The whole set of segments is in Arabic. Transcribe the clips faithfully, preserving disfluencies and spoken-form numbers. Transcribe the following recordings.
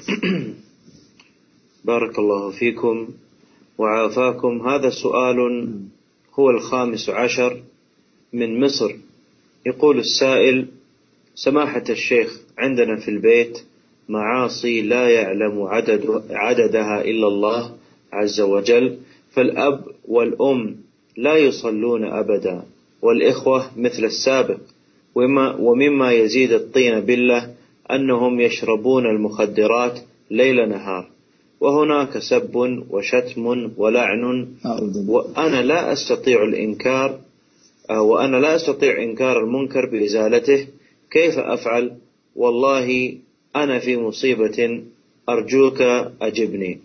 بارك الله فيكم وعافاكم. هذا سؤال هو الخامس عشر من مصر. يقول السائل: سماحة الشيخ، عندنا في البيت معاصي لا يعلم عدد عددها إلا الله عز وجل، فالأب والأم لا يصلون أبدا، والإخوة مثل السابق، ومما يزيد الطين بالله أنهم يشربون المخدرات ليل نهار، وهناك سب وشتم ولعن، وأنا لا أستطيع الإنكار وأنا لا أستطيع إنكار المنكر بإزالته. كيف أفعل؟ والله أنا في مصيبة، أرجوك أجبني.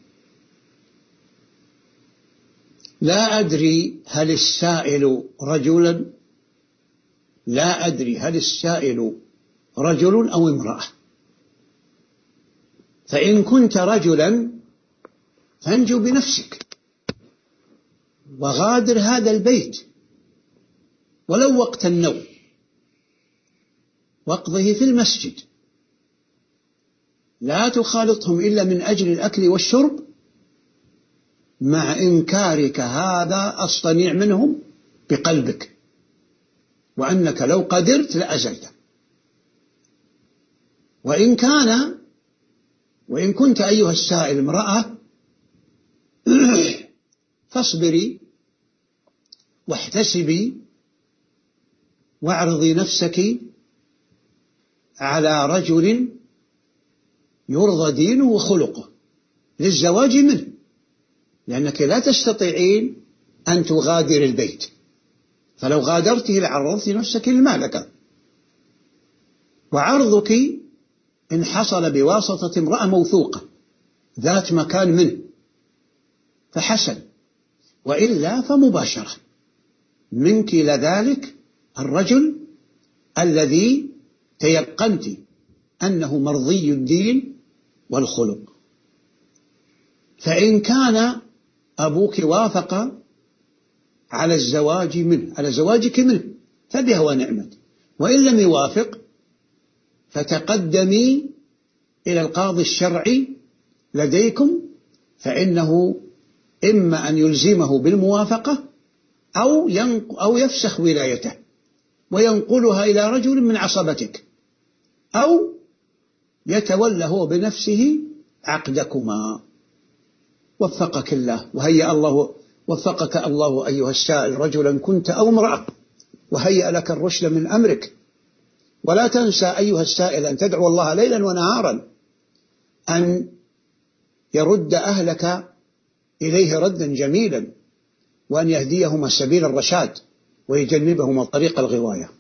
لا أدري هل السائل رجلا لا أدري هل السائل رجل أو امرأة. فإن كنت رجلا فانجو بنفسك وغادر هذا البيت ولو وقت النوم، واقضه في المسجد، لا تخالطهم إلا من أجل الأكل والشرب، مع إنكارك هذا الصنيع منهم بقلبك، وأنك لو قدرت لأزلت. وإن كان وإن كنت أيها السائل امرأة فاصبري واحتسبي واعرضي نفسك على رجل يرضى دينه وخلقه للزواج منه، لأنك لا تستطيعين أن تغادر البيت، فلو غادرته لعرضت نفسك للمهلكة. وعرضك إن حصل بواسطة امرأة موثوقة ذات مكان منه فحسن، وإلا فمباشرة منك لذلك الرجل الذي تيقنت أنه مرضي الدين والخلق. فإن كان أبوك وافق على الزواج منه على زواجك منه فبها ونعمت، وإن لم يوافق فتقدمي إلى القاضي الشرعي لديكم، فإنه إما أن يلزمه بالموافقة أو أو يفسخ ولايته وينقلها إلى رجل من عصبتك، أو يتولى هو بنفسه عقدكما. وفقك الله وهيأ الله وفقك الله أيها السائل، رجلا كنت أو امرأة، وهيأ لك الرشد من أمرك. ولا تنسى أيها السائل أن تدعو الله ليلا ونهارا أن يرد أهلك إليه ردا جميلا، وأن يهديهم سبيل الرشاد ويجنبهم طريق الغواية.